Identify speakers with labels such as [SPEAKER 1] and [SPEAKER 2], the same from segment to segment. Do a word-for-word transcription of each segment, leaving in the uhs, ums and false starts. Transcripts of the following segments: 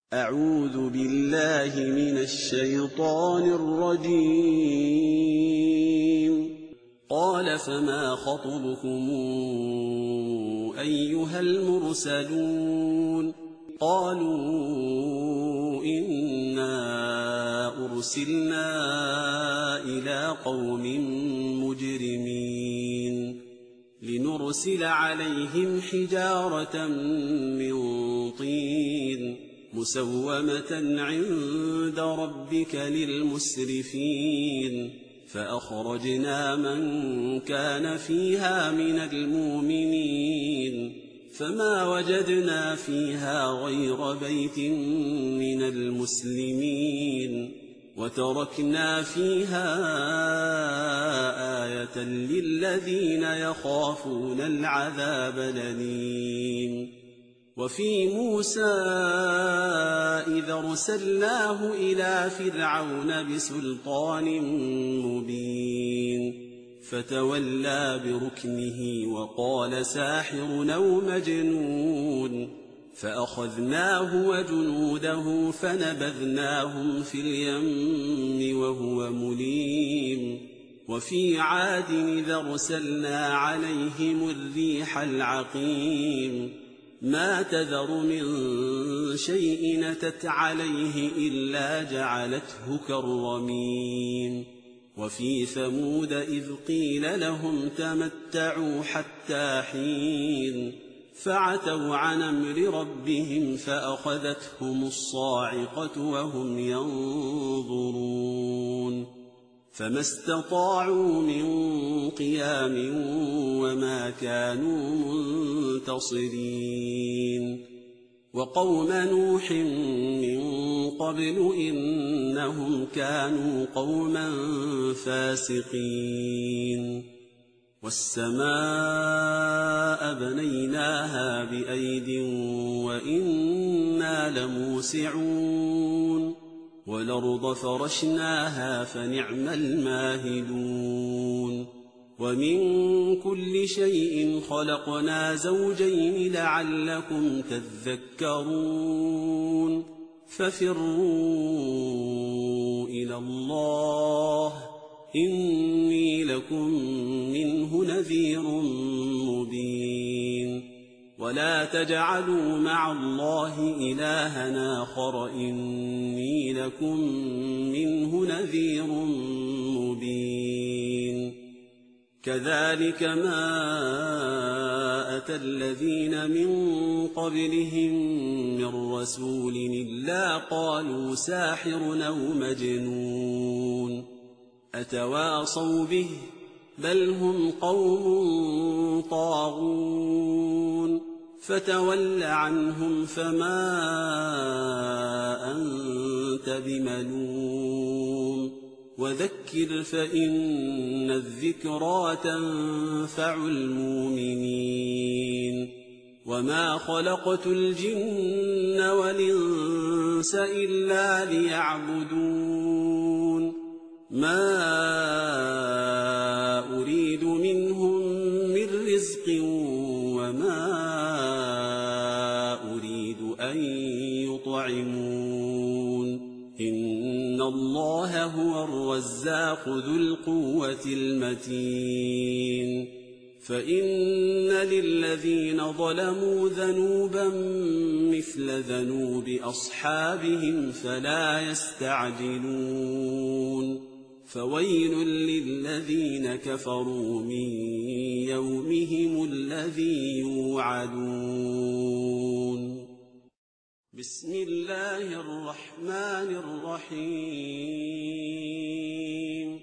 [SPEAKER 1] أعوذ بالله من الشيطان الرجيم. قال فما خطبكم أيها المرسلون؟ قالوا إنا أرسلنا إلى قوم مجرمين لنرسل عليهم حجارة من طين مسومة عند ربك للمسرفين فأخرجنا من كان فيها من المؤمنين فما وجدنا فيها غير بيت من المسلمين وتركنا فيها آية للذين يخافون العذاب الأليم. وفي موسى إذا أرسلناه إلى فرعون بسلطان مبين فتولى بركنه وقال ساحر أو مجنون فأخذناه وجنوده فنبذناهم في اليم وهو مليم. وفي عاد إذا أرسلنا عليهم الريح العقيم ما تذر من شيء أتت عليه إلا جعلته كالرميم. وفي ثمود إذ قيل لهم تمتعوا حتى حين فعتوا عن أمر ربهم فأخذتهم الصاعقة وهم ينظرون فما استطاعوا من قيام وما كانوا منتصرين. وقوم نوح من قبل إنهم كانوا قوما فاسقين. والسماء بنيناها بأيد وإنا لموسعون والأرض فرشناها فنعم الماهدون. ومن كل شيء خلقنا زوجين لعلكم تذكرون. ففروا إلى الله إني لكم منه نذير مبين. ولا تجعلوا مع الله إلها آخر إني لكم منه نذير مبين. كذلك ما أتى الذين من قبلهم من رسول إلا قالوا ساحر أو مجنون أتواصوا به بل هم قوم طاغون. فتول عنهم فما أنت بملوم وذكر فإن الذكرى تنفع المؤمنين. وما خلقت الجن والإنس إلا ليعبدون ما أريد منهم من رزق وما أريد أن يطعمون إن الله هو الرزاق ذو القوة المتين. فإن للذين ظلموا ذنوبا مثل ذنوب أصحابهم فلا يستعجلون. فويل للذين كفروا من يومهم الذي يوعدون. بسم الله الرحمن الرحيم.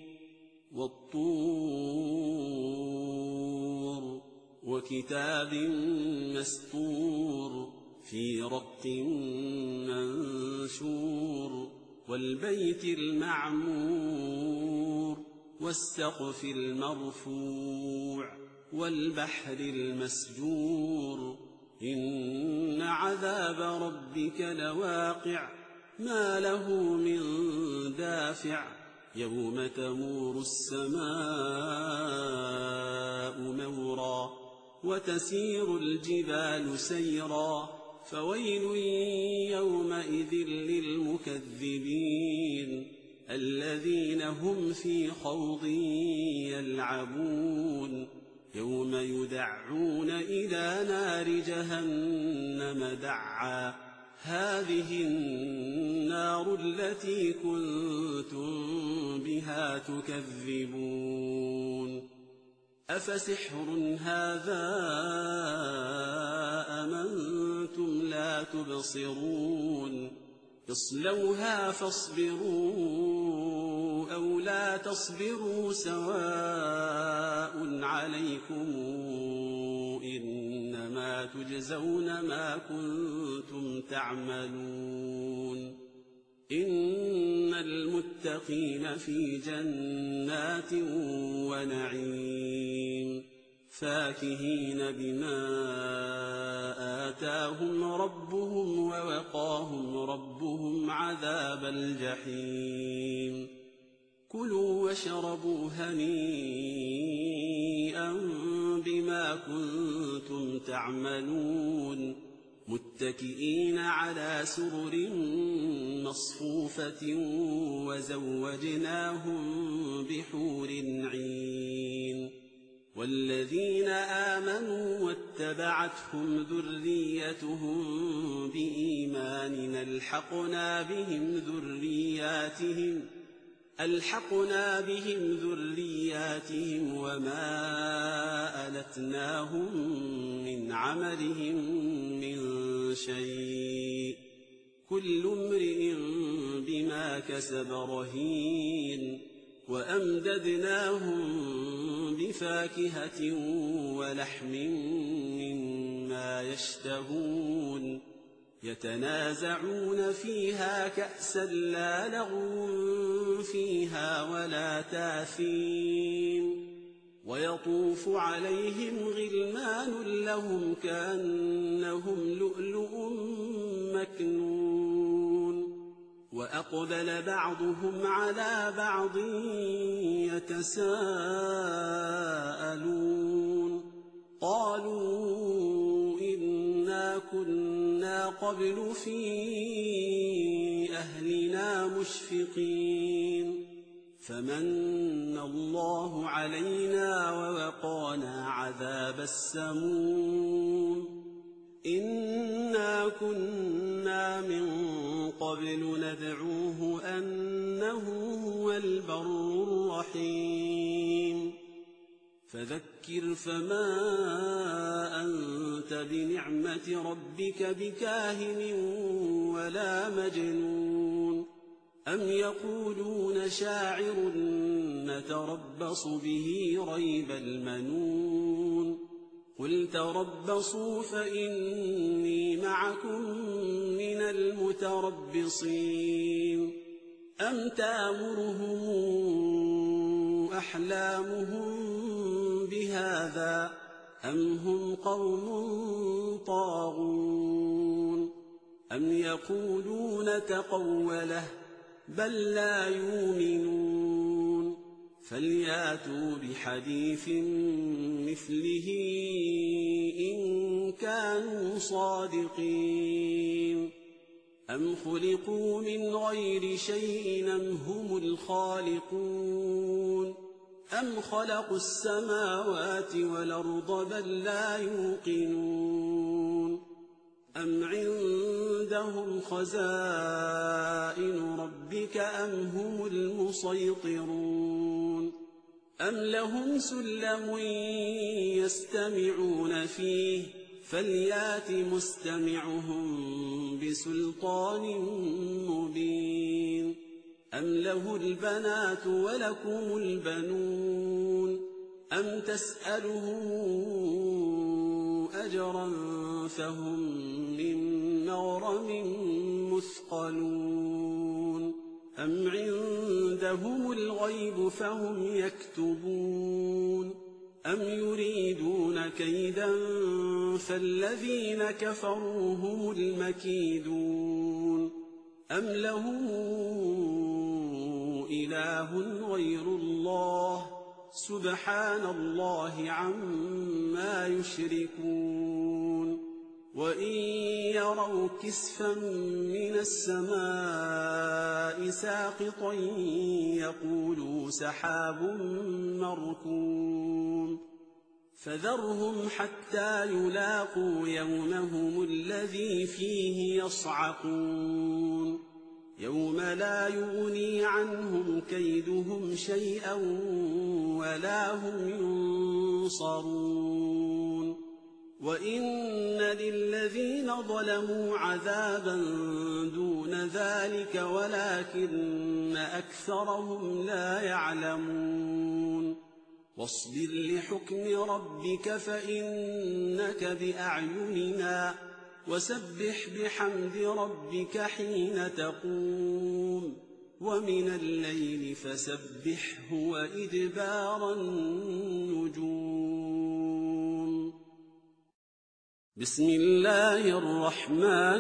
[SPEAKER 1] والطور وكتاب مسطور في رق منشور والبيت المعمور والسقف المرفوع والبحر المسجور إن عذاب ربك لواقع ما له من دافع يوم تمور السماء مورا وتسير الجبال سيرا فويل يومئذ هم في خوض يلعبون يوم يدعون إلى نار جهنم دعا هذه النار التي كنتم بها تكذبون أفسحر هذا أم أنتم لا تبصرون اصلوها فاصبروا أو لا تصبروا سواء عليكم إنما تجزون ما كنتم تعملون إن المتقين في جنات ونعيم فاكهين بما آتاهم ربهم ووقاهم ربهم عذاب الجحيم كلوا واشربوا هنيئا بما كنتم تعملون متكئين على سرر مصفوفة وزوجناهم بحور عين والذين آمنوا واتبعتهم ذريتهم بإيمان ألحقنا بهم ذرياتهم ألحقنا بهم ذرياتهم وما ألتناهم من عملهم من شيء كل امرئ بما كسب رهين وأمددناهم بفاكهة ولحم مما يشتهون يتنازعون فيها كأسا لا لغو فيها ولا تاثيم ويطوف عليهم غلمان لهم كأنهم لؤلؤ مكنون وأقبل بعضهم على بعض يتساءلون قالوا إنا كنا قبل في أهلنا مشفقين فمن الله علينا ووقانا عذاب السموم إنا كنا من قبل ندعوه أنه هو البر الرحيم فذكر فما أنت بنعمة ربك بكاهن ولا مجنون أم يقولون شاعر نتربص به ريب المنون قل تربصوا فإني معكم من المتربصين أم تأمرهم أحلامهم بهذا أم هم قوم طاغون أم يقولون تقوله بل لا يؤمنون فلياتوا بحديث مثله إن كانوا صادقين أم خلقوا من غير شيء أم هم الخالقون أم خلقوا السماوات والأرض بل لا يوقنون أم عندهم خزائن ربك أم هم المسيطرون أم لهم سلم يستمعون فيه فليات مستمعهم بسلطان مبين أم له البنات ولكم البنون أم تسألهم أجرا فهم من مغرم مثقلون أم عندهم الغيب فهم يكتبون أم يريدون كيدا فالذين كفروا هم المكيدون أم لهم إله غير الله سبحان الله عما يشركون وإن يروا كسفا من السماء ساقطا يقولوا سحاب مركوم فذرهم حتى يلاقوا يومهم الذي فيه يصعقون يوم لا يغني عنهم كيدهم شيئا ولا هم ينصرون وإن للذين ظلموا عذابا دون ذلك ولكن أكثرهم لا يعلمون واصبر لحكم ربك فإنك بأعيننا وسبح بحمد ربك حين تقوم ومن الليل فسبحه وإدبار النجوم بسم الله الرحمن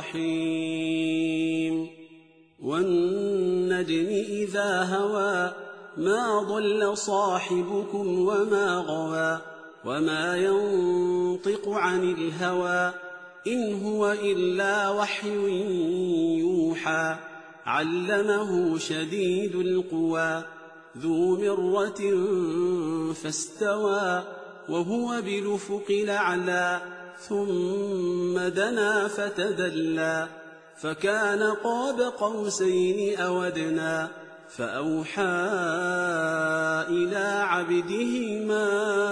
[SPEAKER 1] الرحيم والنجم إذا هوى ما ضل صاحبكم وما غوى وما ينطق عن الهوى إن هو إلا وحي يوحى علمه شديد القوى ذو مرة فاستوى وهو بالأفق الأعلى ثم دنا فتدلى فكان قاب قوسين أو أدنى فأوحى إلى عبده ما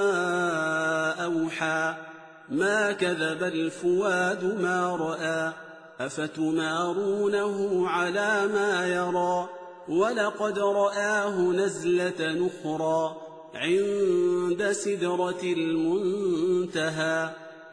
[SPEAKER 1] أوحى ما كذب الفؤاد ما رأى أفتمارونه على ما يرى ولقد رآه نزلة نخرى عند سدرة المنتهى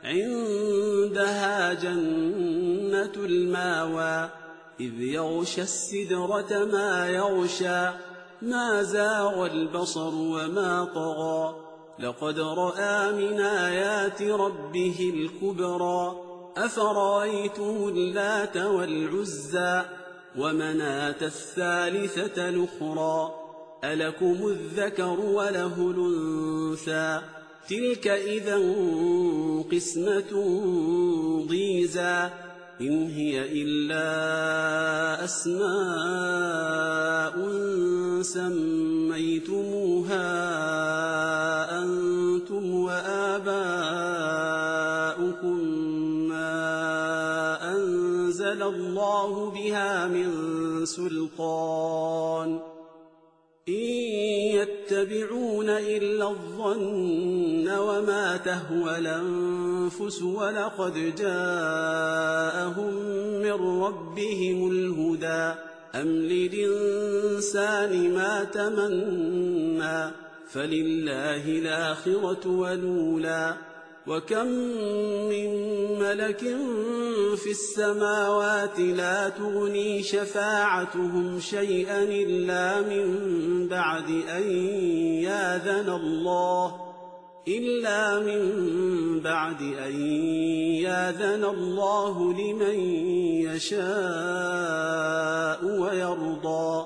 [SPEAKER 1] عندها جنة الماوى إذ يغشى السدرة ما يغشى ما زاغ البصر وما طغى لقد رأى من آيات ربه الكبرى أفرأيتم اللات والعزى ومناة الثالثة الأخرى ألكم الذكر وله الأنثى تلك إذا قسمة ضيزى إن هي إلا أسماء سميتموها أنتم وآباؤكم ما أنزل الله بها من سلطان إن يتبعون إلا الظن وما تهوى الأنفس ولقد جاءهم من ربهم الهدى أم للإنسان ما تمنى فلله الآخرة والأولى وكم من ملك في السماوات لا تغني شفاعتهم شيئا إلا من بعد أن يأذن الله إلا من بعد أن يأذن الله لمن يشاء ويرضى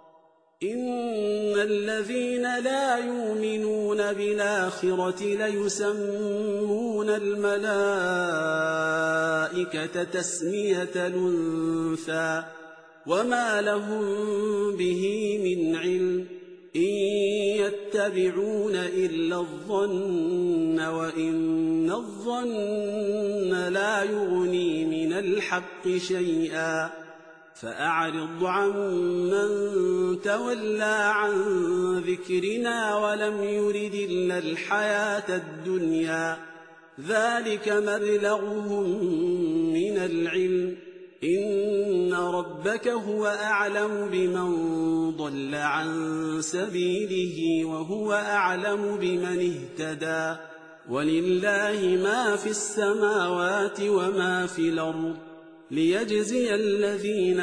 [SPEAKER 1] إن الذين لا يؤمنون بالآخرة ليسمون الملائكة تسمية الأنثى وما لهم به من علم إن يتبعون إلا الظن وإن الظن لا يغني من الحق شيئا فأعرض عن من تولى عن ذكرنا ولم يرد إلا الحياة الدنيا ذلك مبلغهم من العلم إن ربك هو أعلم بمن ضل عن سبيله وهو أعلم بمن اهتدى ولله ما في السماوات وما في الأرض ليجزي الذين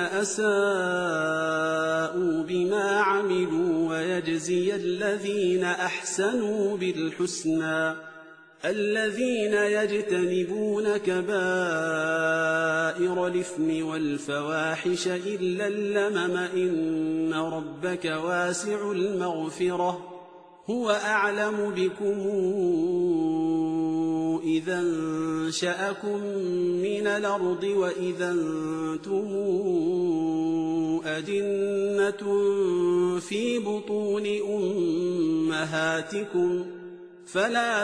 [SPEAKER 1] أساءوا بما عملوا ويجزي الذين أحسنوا بالحسنى الذين يجتنبون كبائر الإثم والفواحش إلا اللمم إن ربك واسع المغفرة هو أعلم بكم إذا انشأكم من الأرض وإذا أنتم أجنة في بطون أمهاتكم فلا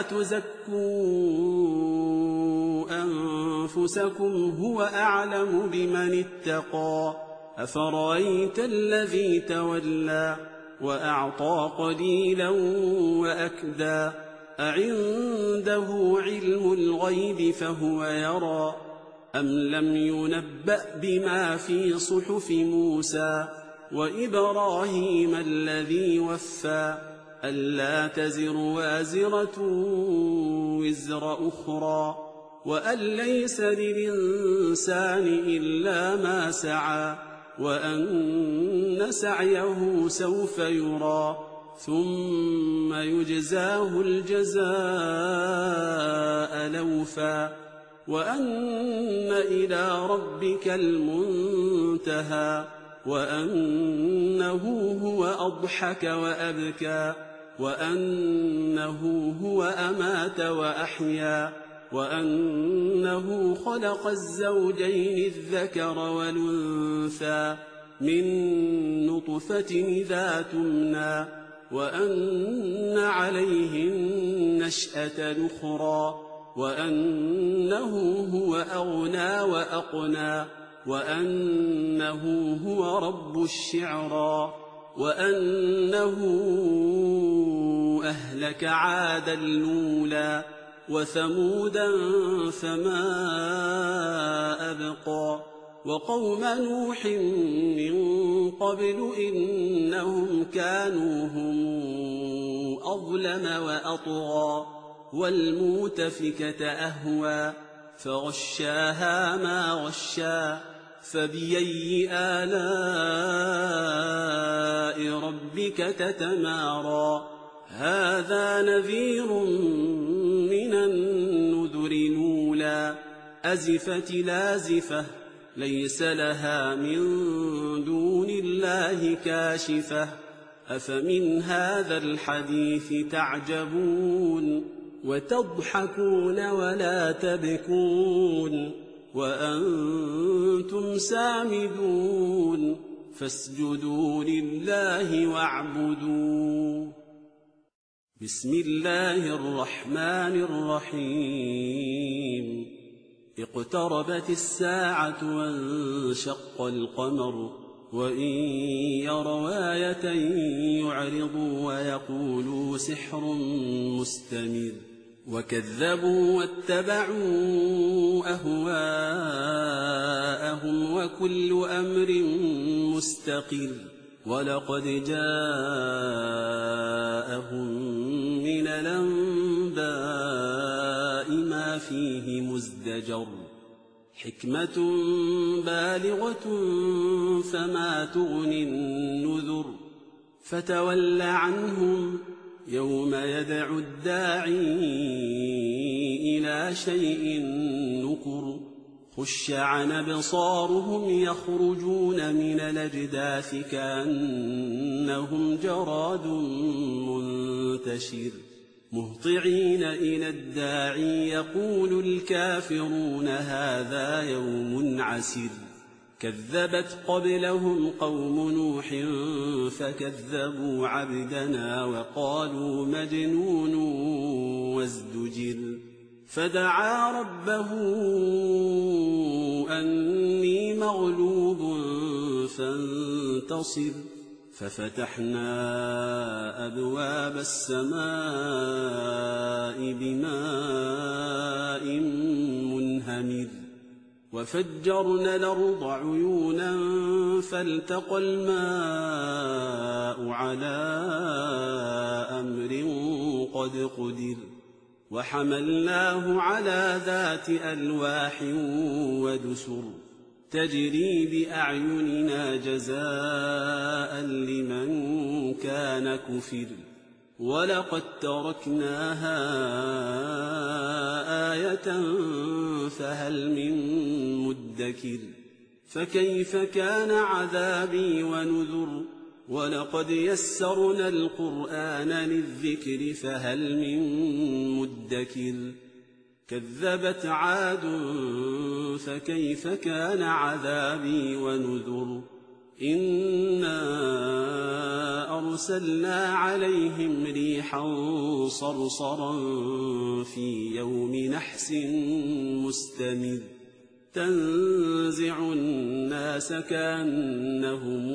[SPEAKER 1] تزكوا أنفسكم هو أعلم بمن اتقى أفرأيت الذي تولى وأعطى قليلا وأكدى أعنده علم الغيب فهو يرى أم لم ينبأ بما في صحف موسى وإبراهيم الذي وفى ألا تزر وازرة وزر أخرى وأن ليس للإنسان إلا ما سعى وأن سعيه سوف يرى ثم يجزاه الجزاء الأوفى وأن إلى ربك المنتهى وأنه هو أضحك وأبكى وأنه هو أمات وأحيا وأنه خلق الزوجين الذكر والأنثى من نطفة إذا تمنى وأن عليه النشأة الأخرى وأنه هو أغنى وأقنى وأنه هو رب الشعرى وأنه أهلك عادا الأولى وثمودا فما أبقى وقوم نوح من قبل إنهم كانوا هم أظلم وأطغى والمؤتفكة أهوى فغشاها ما غشا فبأي آلاء ربك تتمارى هذا نذير من النذر الأولى أزفت لازفة ليس لها من دون الله كاشفة أفمن هذا الحديث تعجبون وتضحكون ولا تبكون وأنتم سامدون فاسجدوا لله واعبدوا بسم الله الرحمن الرحيم اقتربت الساعة وانشق القمر وإن يروا آية يعرضوا ويقولوا سحر مستمر وكذبوا واتبعوا أهواءهم وكل أمر مستقر ولقد جاءهم من الأنباء ما فيه مزدجر حكمة بالغة فما تغني النذر فتول عنهم يوم يدعو الداعي إلى شيء نكر خش عن أبصارهم يخرجون من الأجداث كأنهم جراد منتشر مهطعين إلى الداعي يقول الكافرون هذا يوم عسر كذبت قبلهم قوم نوح فكذبوا عبدنا وقالوا مجنون وازدجر فدعا ربه أني مغلوب فانتصر ففتحنا أبواب السماء بماء منهمر وفجرنا الأرض عيونا فالتقى الماء على أمر قد قدر وحملناه على ذات ألواح ودسر تجري بأعيننا جزاء لمن كان كفر ولقد تركناها آية فهل من مدكر فكيف كان عذابي ونذر ولقد يسرنا القرآن للذكر فهل من مدكر كذبت عاد فكيف كان عذابي ونذر إنا أرسلنا عليهم ريحا صرصرا في يوم نحس مستمر تنزع الناس كأنهم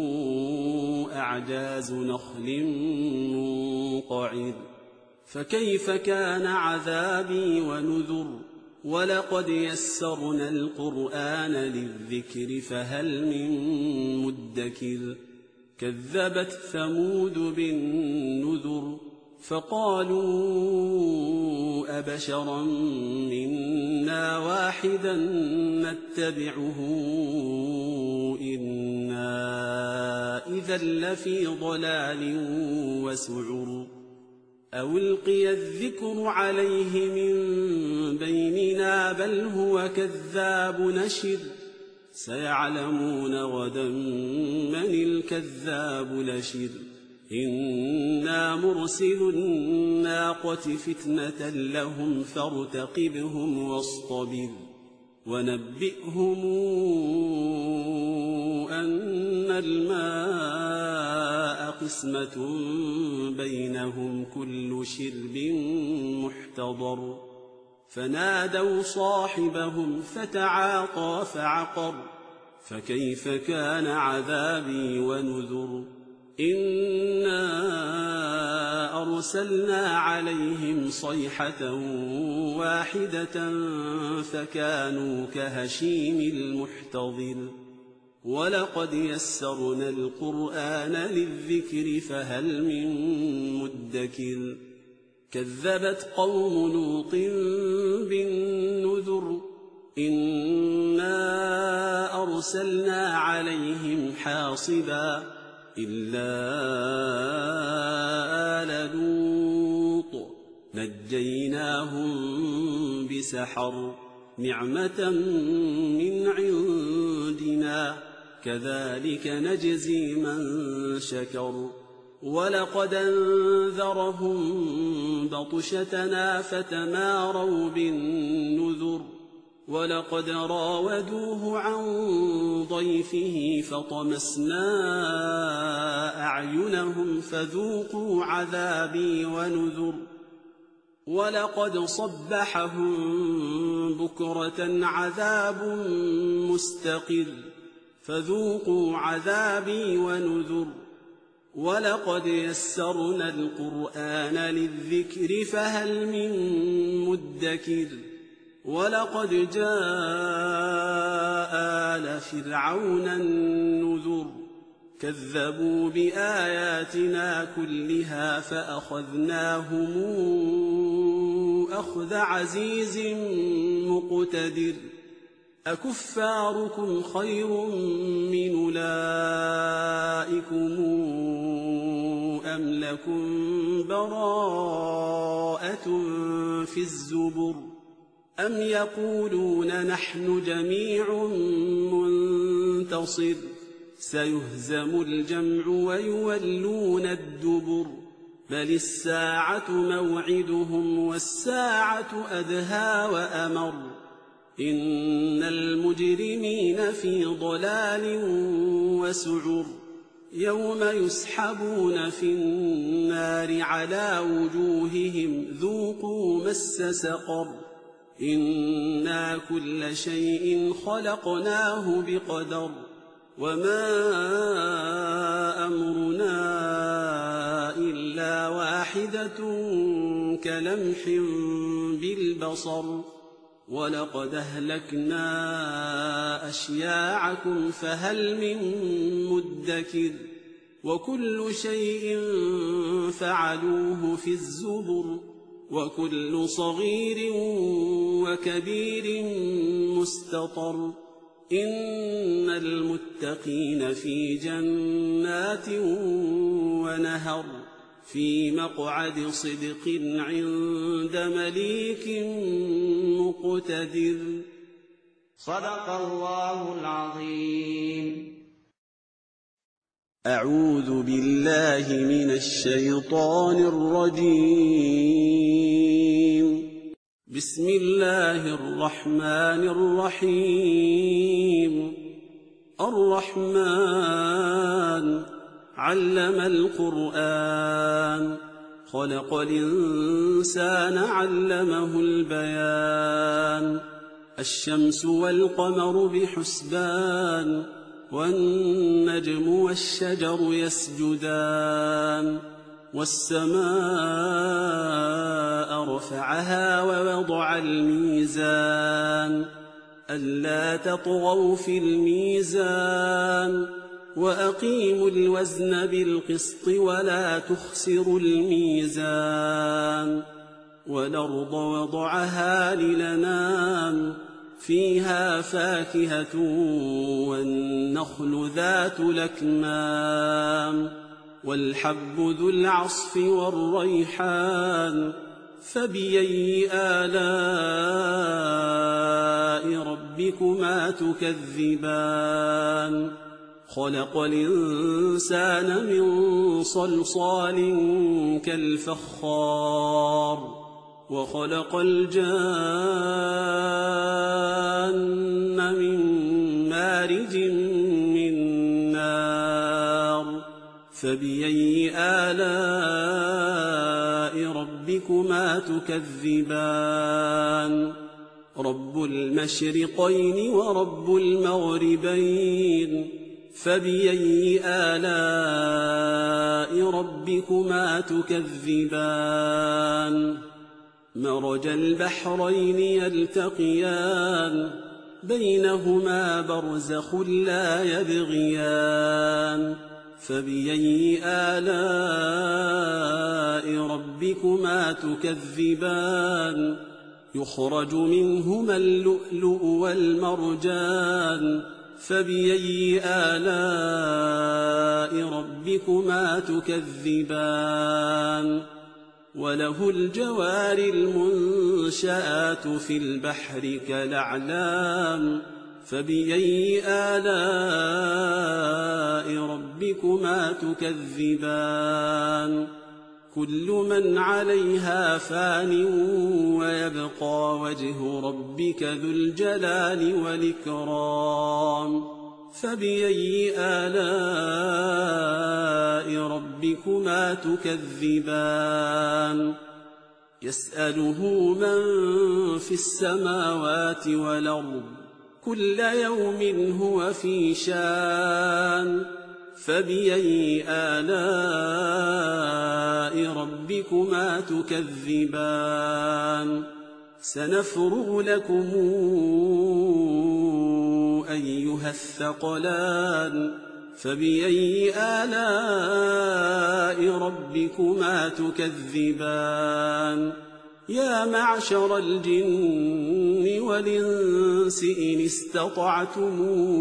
[SPEAKER 1] أعجاز نخل منقعر فكيف كان عذابي ونذر ولقد يسرنا القرآن للذكر فهل من مدكر كذبت ثمود بالنذر فقالوا أبشرا منا واحدا نتبعه إنا إذا لفي ضلال وسعر أو ألقي الذكر عليه من بيننا بل هو كذاب نشر سيعلمون غدا من الكذاب نشر إنا مرسل الناقة فتنة لهم فارتقبهم واصطبر ونبئهم أن الماء قسمة بينهم كل شرب محتضر فنادوا صاحبهم فتعاطى فعقر فكيف كان عذابي ونذر إنا أرسلنا عليهم صيحة واحدة فكانوا كهشيم المحتضر ولقد يسرنا القرآن للذكر فهل من مدكر كذبت قوم لوط بالنذر إنا أرسلنا عليهم حاصبا إلا آل لوط نجيناهم بسحر نعمة من عندنا كذلك نجزي من شكر ولقد أنذرهم بطشتنا فتماروا بالنذر ولقد راودوه عن ضيفه فطمسنا أعينهم فذوقوا عذابي ونذر ولقد صبحهم بكرة عذاب مستقر فذوقوا عذابي ونذر ولقد يسرنا القرآن للذكر فهل من مدكر ولقد جاء آل فرعون النذر كذبوا بآياتنا كلها فأخذناهم أخذ عزيز مقتدر أكفاركم خير من أولئكم أم لكم براءة في الزبر أم يقولون نحن جميع منتصر سيهزم الجمع ويولون الدبر بل الساعة موعدهم والساعة أدهى وأمر إن المجرمين في ضلال وسعر يوم يسحبون في النار على وجوههم ذوقوا مس سقر إنا كل شيء خلقناه بقدر وما أمرنا إلا واحدة كلمح بالبصر ولقد أهلكنا أشياعكم فهل من مدكر وكل شيء فعلوه في الزبر وكل صغير وكبير مستطر إن المتقين في جنات ونهر في مقعد صدق عند مليك مقتدر
[SPEAKER 2] صدق الله العظيم.
[SPEAKER 1] أعوذ بالله من الشيطان الرجيم بسم الله الرحمن الرحيم الرحمن علم القرآن خلق الإنسان علمه البيان الشمس والقمر بحسبان والنجم والشجر يسجدان والسماء رفعها ووضع الميزان ألا تطغوا في الميزان وأقيموا الوزن بالقسط ولا تخسروا الميزان والأرض وضعها للأنام فيها فاكهة والنخل ذات الأكمام والحب ذو العصف والريحان فبأي آلاء ربكما تكذبان خلق الإنسان من صلصال كالفخار وخلق الجان من مارج من نار فبأي آلاء ربكما تكذبان رب المشرقين ورب المغربين فبأي آلاء ربكما تكذبان مرج البحرين يلتقيان بينهما برزخ لا يبغيان فبأي آلاء ربكما تكذبان يخرج منهما اللؤلؤ والمرجان فبأي آلاء ربكما تكذبان وله الجوار المنشآت في البحر كالأعلام فبأي آلاء ربكما تكذبان كل من عليها فان ويبقى وجه ربك ذو الجلال والإكرام فبأي آلاء ربكما تكذبان يسأله من في السماوات والأرض كل يوم هو في شان فبأي آلاء ربكما تكذبان سنفرغ لكم أيها الثقلان فبأي آلاء ربكما تكذبان يا معشر الجن والإنس إن استطعتم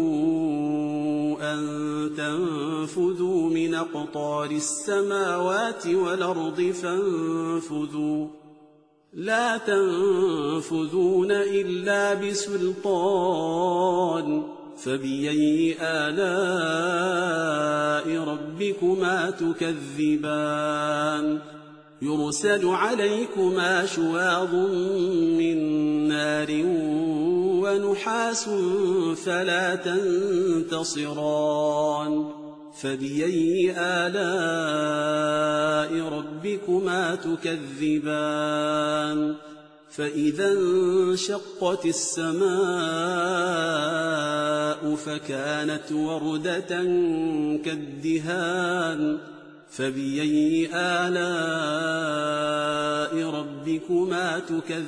[SPEAKER 1] أن تنفذوا من أقطار السماوات والأرض فانفذوا لا تنفذون إلا بسلطان فبأي آلاء ربكما تكذبان يرسل عليكما شواظ من نار ونحاس فلا تنتصران فبأي آلاء ربكما تكذبان فإذا انشقت السماء فكانت وردة كالدهان فبأي آلاء ربكما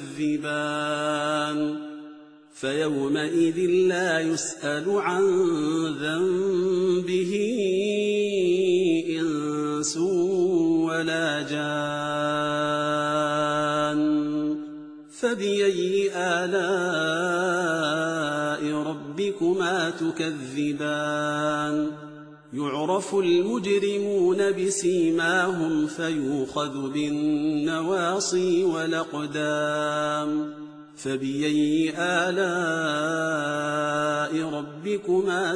[SPEAKER 1] تكذبان فيومئذ لا يسأل عن ذنبه إنس ولا جان فبأي آلاء ربكما تكذبان يعرف المجرمون بسيماهم فيؤخذ بالنواصي والأقدام فبأي آلاء ربكما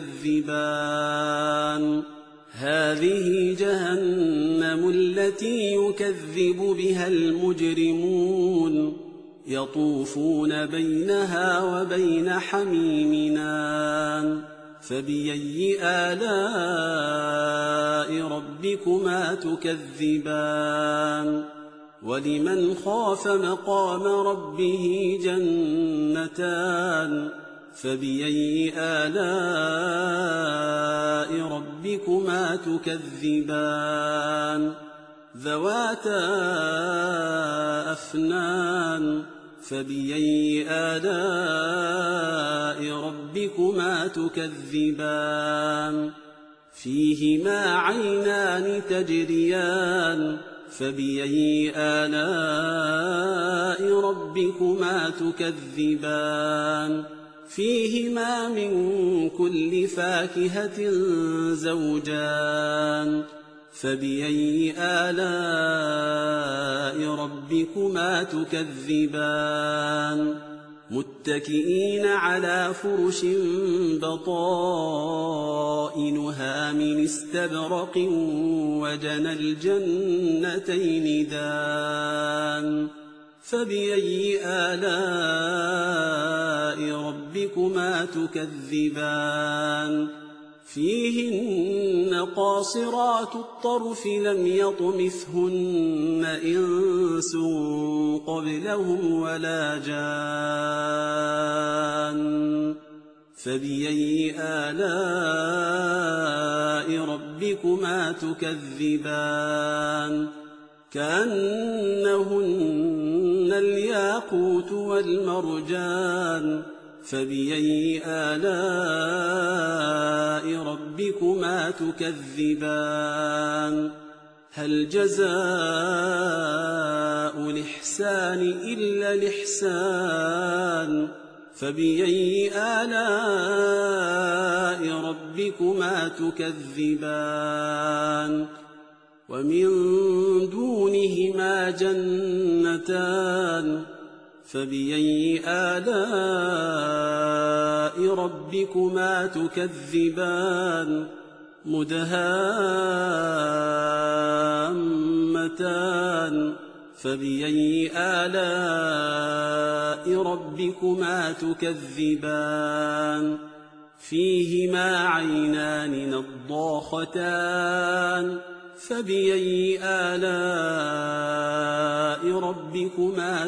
[SPEAKER 1] تكذبان هذه جهنم التي يكذب بها المجرمون يطوفون بينها وبين حميم آن فبأي آلاء ربكما تكذبان ولمن خاف مقام ربه جنتان فبأي آلاء ربكما تكذبان ذواتا أفنان فبأي آلاء ربكما تكذبان فيهما عينان تجريان فبأي آلاء ربكما تكذبان فيهما من كل فاكهة زوجان فبأي آلاء ربكما تكذبان متكئين على فرش بطائنها من استبرق وجنى الجنتين دان فبأي آلاء ربكما تكذبان فيهن قاصرات الطرف لم يطمثهن إنس قبلهم ولا جان فبأي آلاء ربكما تكذبان كأنهن الياقوت والمرجان فبأي آلاء ربكما تكذبان هل جزاء الإحسان إلا الإحسان فبأي آلاء ربكما تكذبان ومن دونهما جنتان فبأي آلاء ربكما تكذبان مدهامتان فبأي آلاء ربكما تكذبان فيهما عينان نضاختان فبأي آلاء ربكما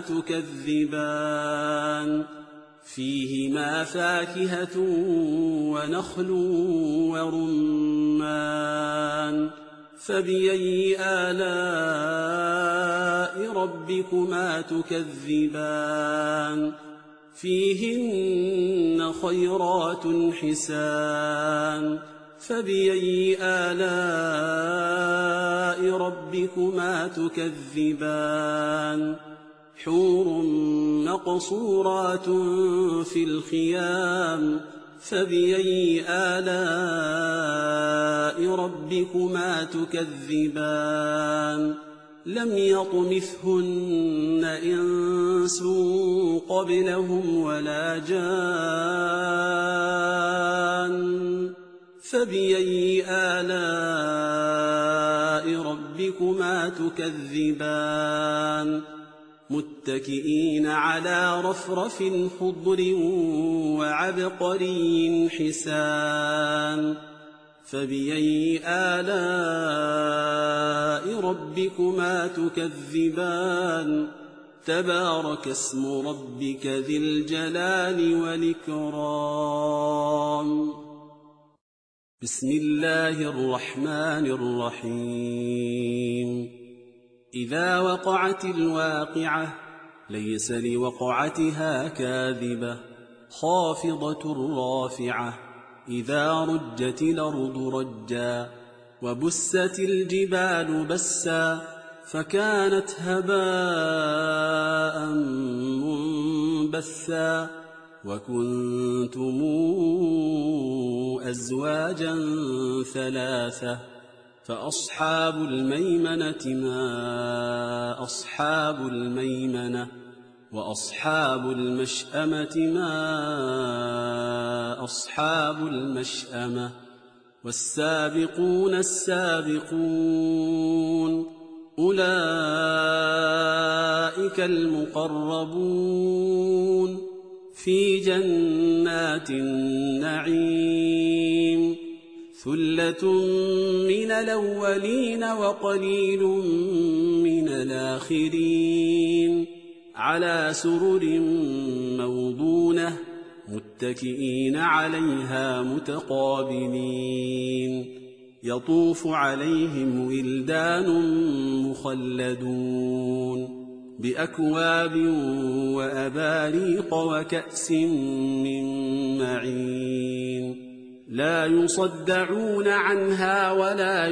[SPEAKER 1] تكذبان فيهما فاكهة ونخل ورمان فبأي آلاء ربكما تكذبان فيهن خيرات حسان فبأي آلاء ربكما تكذبان حور مقصورات في الخيام فبأي آلاء ربكما تكذبان لم يطمثهن إنس قبلهم ولا جان فبأي آلاء ربكما تكذبان متكئين على رفرف خضر وعبقري حسان فبأي آلاء ربكما تكذبان تبارك اسم ربك ذي الجلال والإكرام بسم الله الرحمن الرحيم إذا وقعت الواقعة ليس لوقعتها كاذبة خافضة رافعة إذا رجت الأرض رجا وبست الجبال بسا فكانت هباء منبثا وكنتم أزواجا ثلاثة فأصحاب الميمنة ما أصحاب الميمنة وأصحاب المشأمة ما أصحاب المشأمة والسابقون السابقون أولئك المقربون في جنات النعيم ثلة من الأولين وقليل من الآخرين على سرر موضونة متكئين عليها متقابلين يطوف عليهم ولدان مخلدون بأكواب وأباريق وكأس من معين لا يصدعون عنها ولا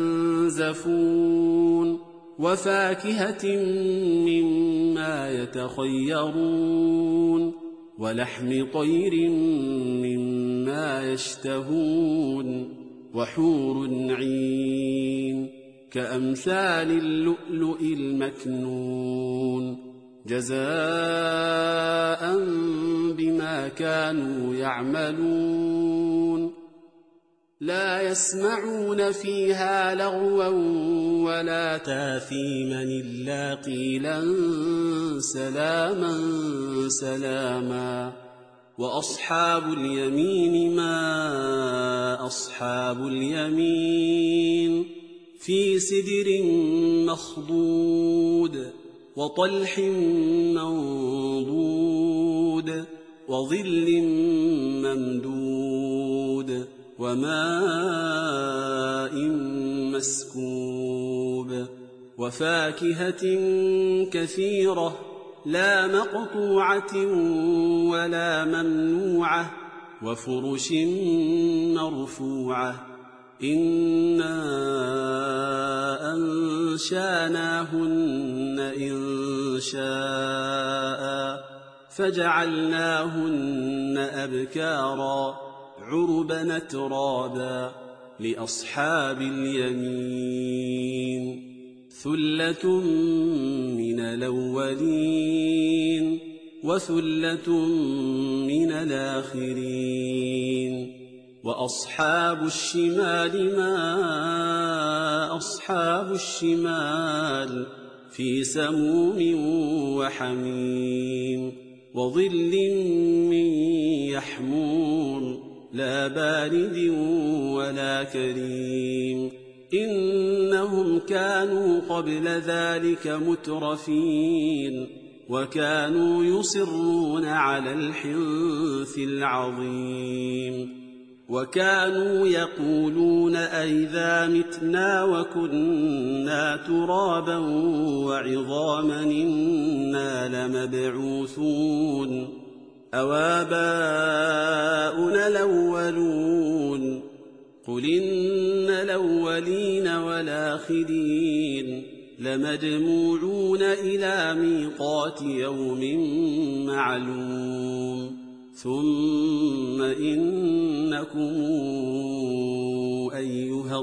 [SPEAKER 1] ينزفون وفاكهة مما يتخيرون ولحم طير مما يشتهون وحور عين كأمثال اللؤلؤ المكنون جزاء بما كانوا يعملون لا يسمعون فيها لغوا ولا تاثيما إلا قيلا سلاما سلاما وأصحاب اليمين ما أصحاب اليمين في سدر مخضود وطلح منضود وظل ممدود وماء مسكوب وفاكهة كثيرة لا مقطوعة ولا ممنوعة وفرش مرفوعة إنا أنشاناهن إنشاء فجعلناهن أبكارا عربا أترابا لأصحاب اليمين ثلة من الأولين وثلة من الآخرين وأصحاب الشمال ما أصحاب الشمال في سموم وحميم وظل من يحموم لا بارد ولا كريم إنهم كانوا قبل ذلك مترفين وكانوا يصرون على الحنث العظيم وكانوا يقولون أئذا متنا وكنا ترابا وعظاما إنا لمبعوثون أوآباؤنا الأولون قل إن الأولين والآخرين لمجموعون إلى ميقات يوم معلوم ثم إنكم أيها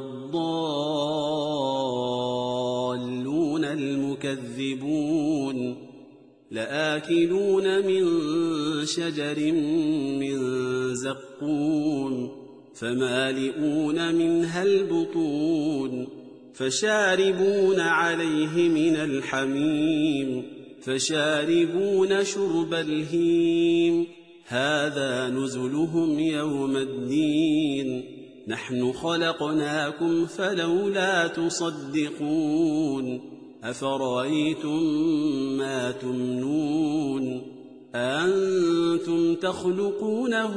[SPEAKER 1] الضالون المكذبون لآكلون من شجر من زقوم فمالئون منها البطون فشاربون عليه من الحميم فشاربون شرب الهيم هذا نزلهم يوم الدين نحن خلقناكم فلولا تصدقون أفرأيتم ما تمنون أأنتم تخلقونه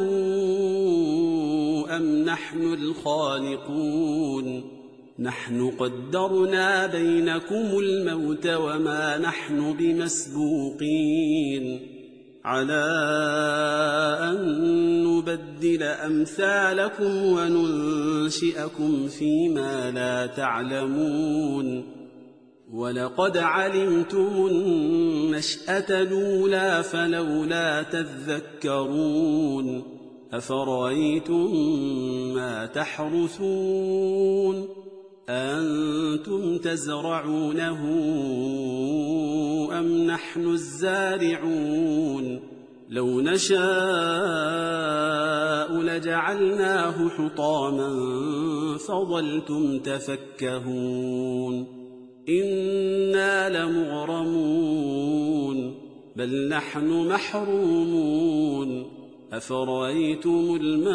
[SPEAKER 1] أم نحن الخالقون نحن قدرنا بينكم الموت وما نحن بمسبوقين على أن نبدل أمثالكم وننشئكم فيما لا تعلمون ولقد علمتم النشأة الأولى فلولا تذكرون أفرأيتم ما تحرثون أنتم تزرعونه أم نحن الزارعون لو نشاء لجعلناه حطاما فظلتم تفكهون إنا لمغرمون بل نحن محرومون أفرأيتم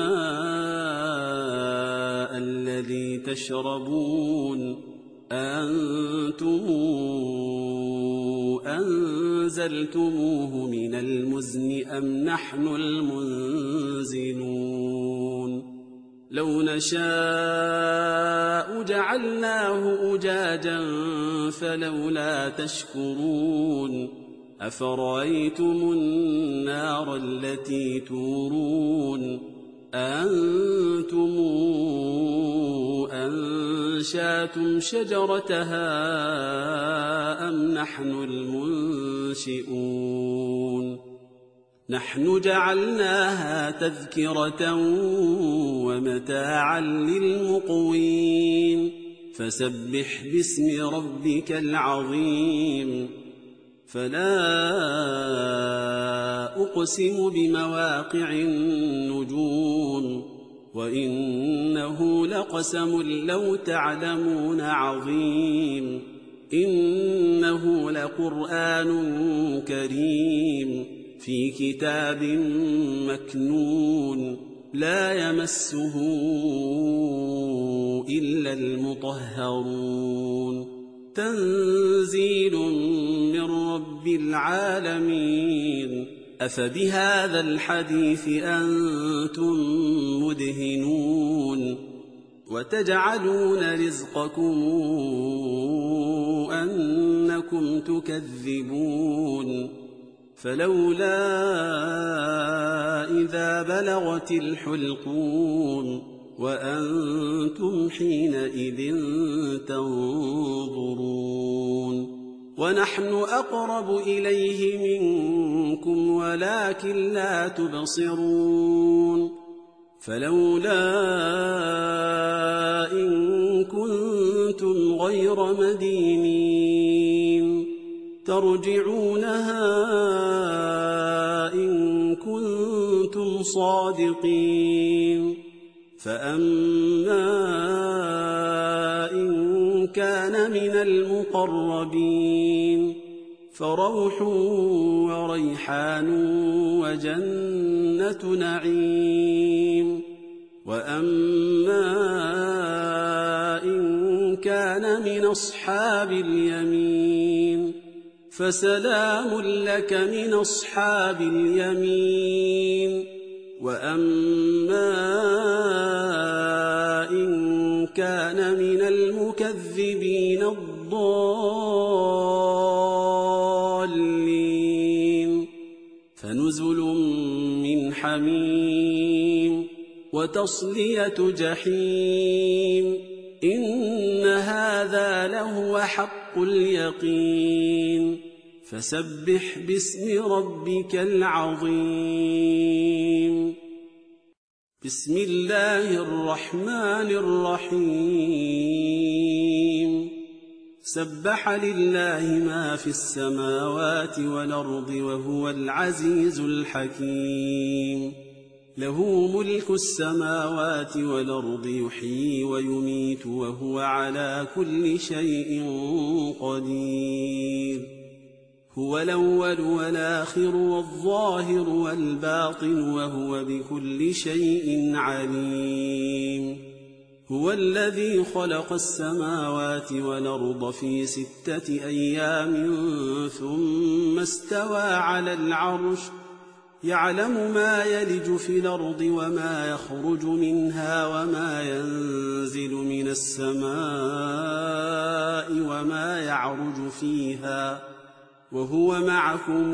[SPEAKER 1] الماء الذي تشربون أنتم أنزلتموه من المزن أم نحن المنزلون لو نشاء جعلناه أجاجا فلولا تشكرون أفرأيتم النار التي تورون أنتم أنشأتم شجرتها أم نحن المنشئون نحن جعلناها تذكرة ومتاعا للمقوين فسبح باسم ربك العظيم فلا أقسم بمواقع النجوم وإنه لقسم لو تعلمون عظيم إنه لقرآن كريم في كتاب مكنون لا يمسه إلا المطهرون تنزيل من رب العالمين أفبهذا الحديث أنتم مدهنون وتجعلون رزقكم أنكم تكذبون فلولا إذا بلغت الحلقوم وأنتم حينئذ تنظرون ونحن أقرب إليه منكم ولكن لا تبصرون فلولا إن كنتم غير مدينين ترجعونها إن كنتم صادقين فأما إن كان من المقربين فروح وريحان وجنة نعيم وأما إن كان من أصحاب اليمين فسلام لك من أصحاب اليمين وأما إن كان من المكذبين الضالين فنزل من حميم وتصلية جحيم إن هذا لهو حق اليقين فسبح باسم ربك العظيم بسم الله الرحمن الرحيم سبح لله ما في السماوات والأرض وهو العزيز الحكيم له ملك السماوات والأرض يحيي ويميت وهو على كل شيء قدير هو الأول والآخر والظاهر والباطن وهو بكل شيء عليم هو الذي خلق السماوات والأرض في ستة أيام ثم استوى على العرش يعلم ما يلج في الأرض وما يخرج منها وما ينزل من السماء وما يعرج فيها وهو معكم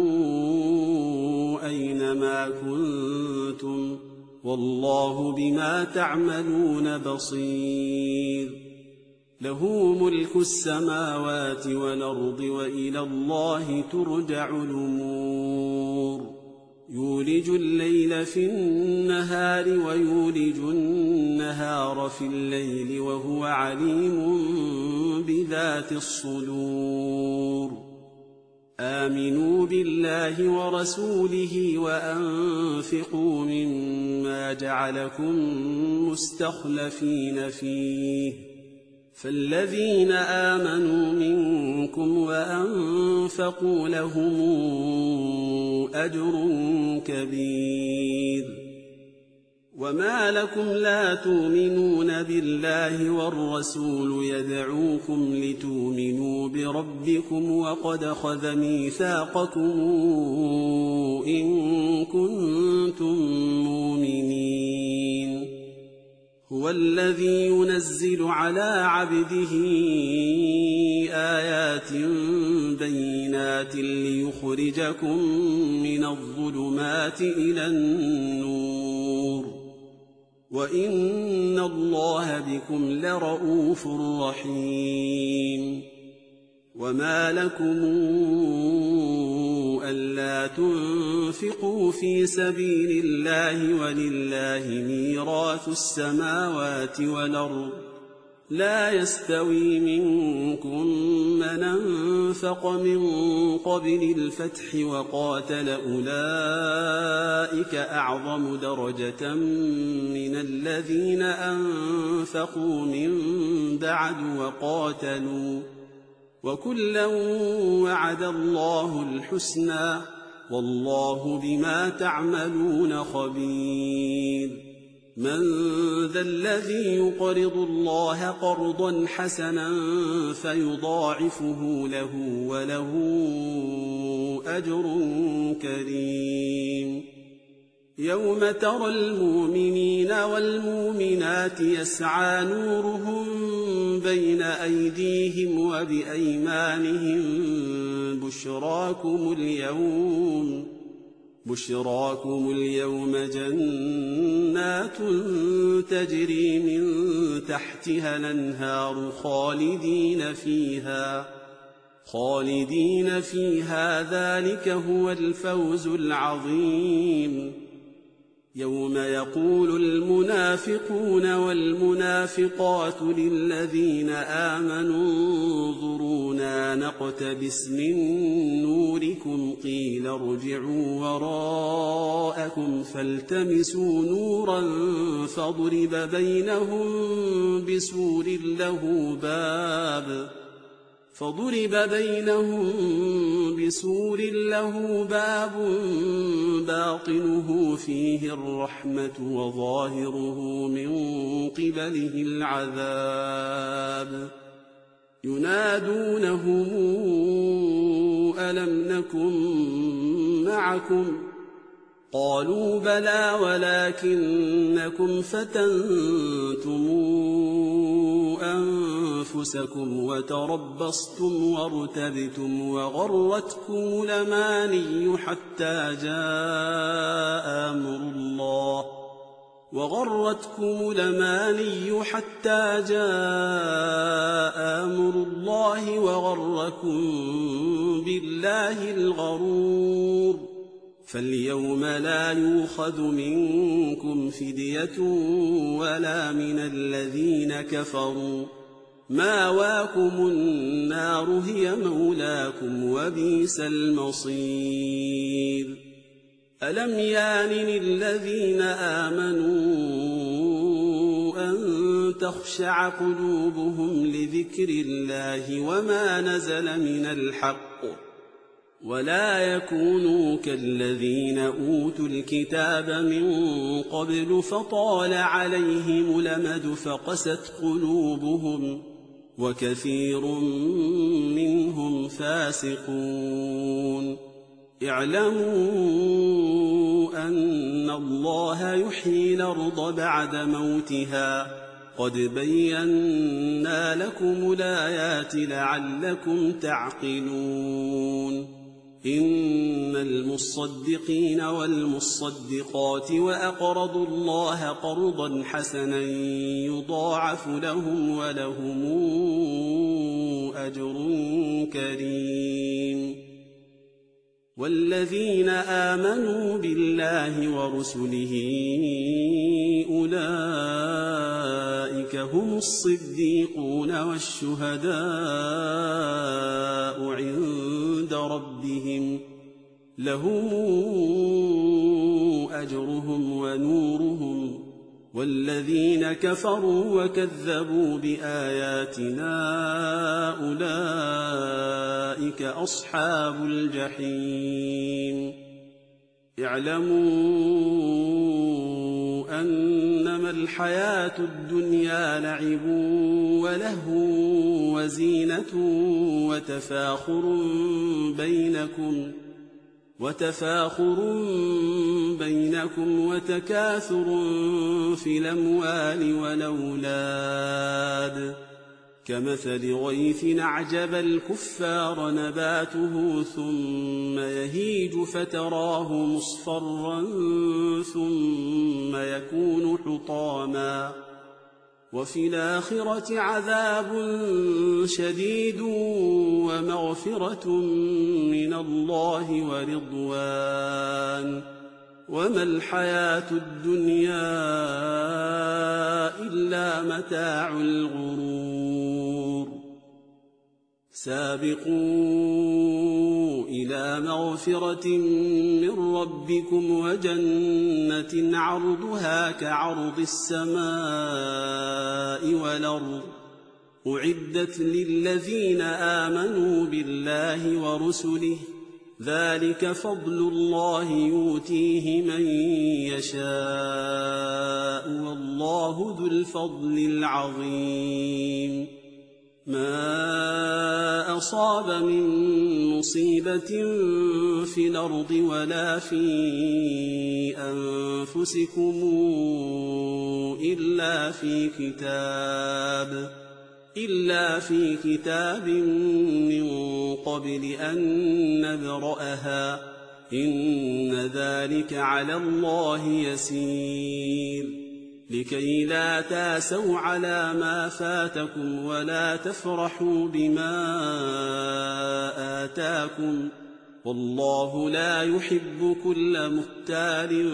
[SPEAKER 1] أينما كنتم والله بما تعملون بصير له ملك السماوات والأرض وإلى الله ترجع الأمور يولج الليل في النهار ويولج النهار في الليل وهو عليم بذات الصدور آمنوا بالله ورسوله وأنفقوا مما جعلكم مستخلفين فيه فالذين آمنوا منكم وأنفقوا لهم أجر كبير. وما لكم لا تؤمنون بالله والرسول يدعوكم لتؤمنوا بربكم وقد أخذ ميثاقكم إن كنتم مؤمنين. هو الذي ينزل على عبده آيات بينات ليخرجكم من الظلمات إلى النور وإن الله بكم لرءوف رحيم. وما لكم ألا تنفقوا في سبيل الله ولله ميراث السماوات والأرض لا يستوي منكم من أنفق من قبل الفتح وقاتل أولئك أعظم درجة من الذين أنفقوا من بعد وقاتلوا وكلا وعد الله الحسنى والله بما تعملون خبير. من ذا الذي يقرض الله قرضا حسنا فيضاعفه له وله أجر كريم. يوم ترى المؤمنين والمؤمنات يسعى نورهم بين أيديهم وبأيمانهم بشراكم اليوم بشراكم اليوم جنات تجري من تحتها الأنهار خالدين فيها خالدين فيها ذلك هو الفوز العظيم. يوم يقول المنافقون والمنافقات للذين آمنوا انظرونا نقتبس من نوركم قيل ارجعوا وراءكم فالتمسوا نورا فاضرب بينهم بسور له باب فضرب بينهم بسور له باب باطنه فيه الرحمة وظاهره من قبله العذاب. ينادونهم ألم نكن معكم قالوا بلى ولكنكم فتنتم أنفسكم وتربصتم وارتبتم وغرتكم الأماني حتى جاء أمر الله وغرتكم الأماني حتى جاء أمر الله وغركم بالله الغرور. فاليوم لا يؤخذ منكم فدية ولا من الذين كفروا ماواكم النار هي مولاكم وبئس المصير. ألم يان للذين آمنوا أن تخشع قلوبهم لذكر الله وما نزل من الحق ولا يكونوا كالذين أوتوا الكتاب من قبل فطال عليهم الأمد فقست قلوبهم وكثير منهم فاسقون. اعلموا أن الله يحيي الأرض بعد موتها قد بينا لكم الآيات لعلكم تعقلون. إن المصدقين والمصدقات وأقرضوا الله قرضا حسنا يضاعف لهم ولهم أجر كريم. والذين آمنوا بالله ورسله أولئك هم الصديقون والشهداء عند ربهم لهم أجرهم ونورهم والذين كفروا وكذبوا بآياتنا أولئك أصحاب الجحيم اعلموا أنما الحياة الدنيا لعب ولهو وزينة وتفاخر بينكم وتفاخر بينكم وتكاثر في الأموال والأولاد كمثل غيث أعجب الكفار نباته ثم يهيج فتراه مصفرا ثم يكون حطاما وفي الآخرة عذاب شديد ومغفرة من الله ورضوان وما الحياة الدنيا إلا متاع الغرور سابقوا إلى مغفرة من ربكم وجنة عرضها كعرض السماء والأرض أعدت للذين آمنوا بالله ورسله ذلك فضل الله يؤتيه من يشاء والله ذو الفضل العظيم ما أصاب من مصيبة في الأرض ولا في أنفسكم إلا في كتاب إلا في كتاب من قبل أن نبرأها إن ذلك على الله يسير لكي لا تاسوا على ما فاتكم ولا تفرحوا بما آتاكم والله لا يحب كل مختال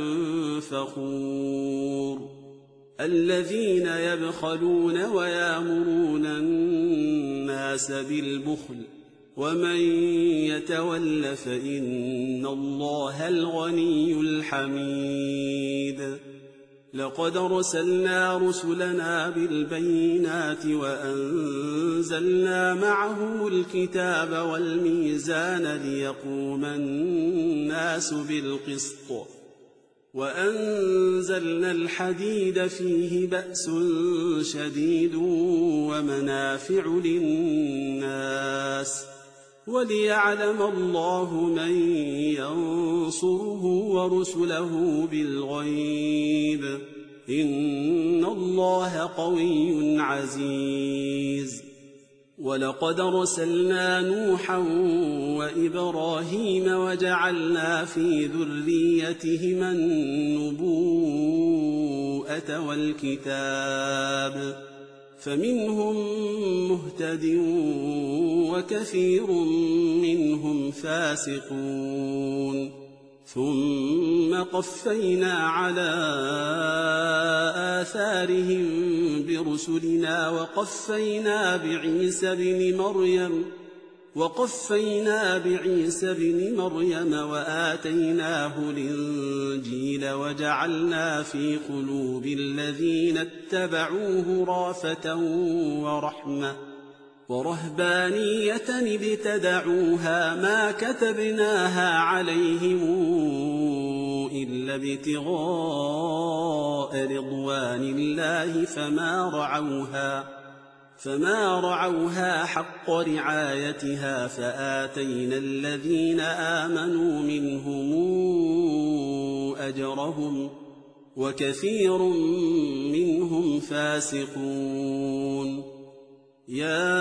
[SPEAKER 1] فخور الذين يبخلون ويأمرون الناس بالبخل ومن يتول فإن الله الغني الحميد لقد أرسلنا رسلنا بالبينات وأنزلنا معهم الكتاب والميزان ليقوم الناس بالقسط وأنزلنا الحديد فيه بأس شديد ومنافع للناس وليعلم الله من ينصره ورسله بالغيب إن الله قوي عزيز ولقد أرسلنا نوحا وإبراهيم وجعلنا في ذريتهما النبوءة والكتاب فمنهم مهتد وكثير منهم فاسقون ثم قفينا على آثارهم برسلنا وقفينا بعيسى بن مريم وقفينا بعيسى بن مريم وآتيناه الإنجيل وجعلنا في قلوب الذين اتبعوه رأفة ورحمة ورهبانية ابتدعوها ما كتبناها عليهم إلا ابتغاء رضوان الله فما رعوها فما رعوها حق رعايتها فآتينا الذين آمنوا منهم أجرهم وكثير منهم فاسقون يا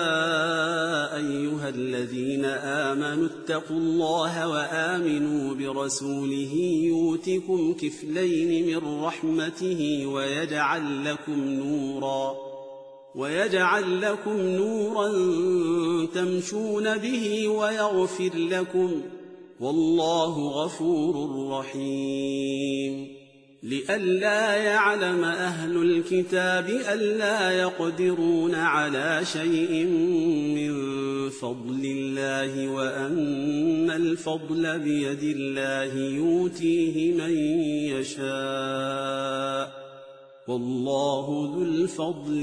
[SPEAKER 1] أيها الذين آمنوا اتقوا الله وآمنوا برسوله يؤتكم كفلين من رحمته ويجعل لكم نورا ويجعل لكم نورا تمشون به ويغفر لكم والله غفور رحيم لئلا يعلم أهل الكتاب ألا يقدرون على شيء من فضل الله وأن الفضل بيد الله يؤتيه من يشاء والله ذو الفضل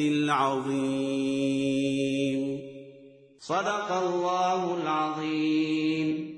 [SPEAKER 1] العظيم.
[SPEAKER 2] صدق الله العظيم.